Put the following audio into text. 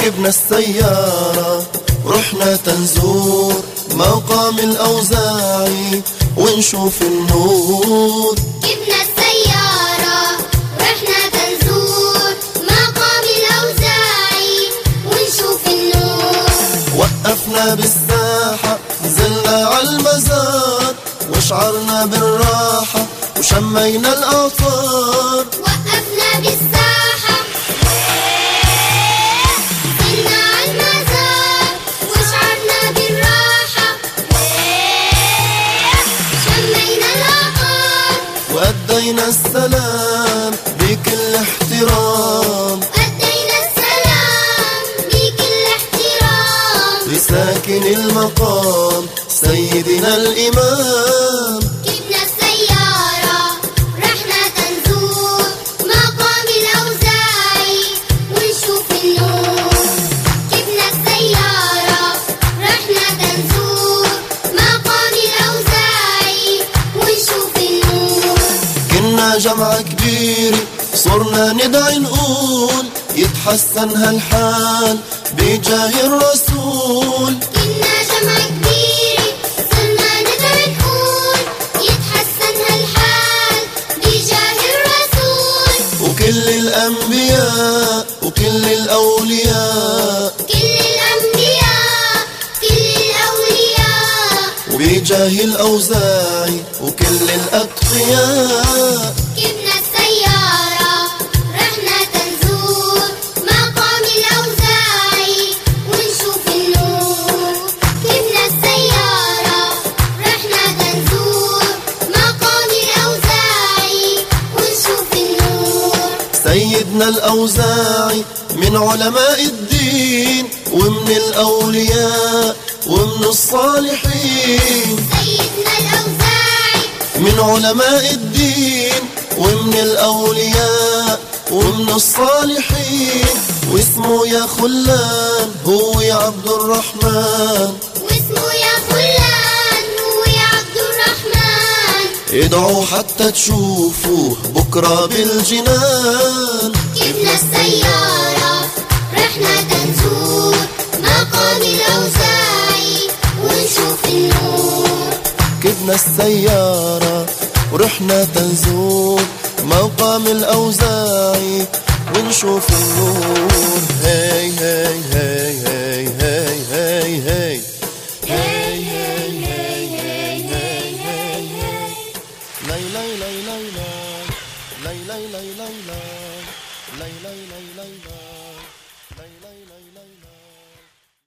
ركبنا السيارة ورحنا تنزور مقام الأوزاعي ونشوف النور. ركبنا السيارة ورحنا تنزور مقام الأوزاعي ونشوف النور. وقفنا بالساحة نزلنا عالمزار وشعرنا بالراحة وشمينا الأعطار. وقفنا بالساحة نزلنا عالمزار وشعرنا بالراحة شمينا الأعطار. وأدينا السلام بكل احترام لساكن المقام سيدنا الإمام. ركبنا السيارة رحنا تنزور مقام الأوزاعي ونشوف النور. ركبنا السيارة رحنا تنزور مقام الأوزاعي ونشوف النور. كنا جمعة كبيرة صرنا ندعي نقول يتحسن هالحال بجاه الرسول. كنا جمعة كبيرة صرنا ندعي نقول يتحسن هالحال بجاه الرسول. وكل الأنبياء وكل الأولياء وبجاه الأوزاعي وكل الأتقياء. ركبنا السيارة رحنا تنزور مقام الأوزاعي ونشوف النور. ركبنا السيارة رحنا تنزور مقام الأوزاعي ونشوف النور. سيدنا الأوزاعي من علماء الدين ومن الأولياء ومن الصالحين. سيدنا الأوزاعي من علماء الدين ومن الأولياء ومن الصالحين. واسمه يا خلان هو يا عبد الرحمن. واسمه يا خلان هو يا عبد الرحمن. ادعوا حتى تشوفوه بكرة بالجنان. ركبنا السيارة رحنا تنزور مقام الأوزاعي ونشوف النور. ركبنا السيارة ورحنا تنزور مقام الأوزاعي ونشوف النور. هاي هاي هاي هاي هاي هاي هاي هاي هاي هاي هاي هاي هاي هاي لي لي لي لي لي لي لي لي لي لي لي لي لي لي لي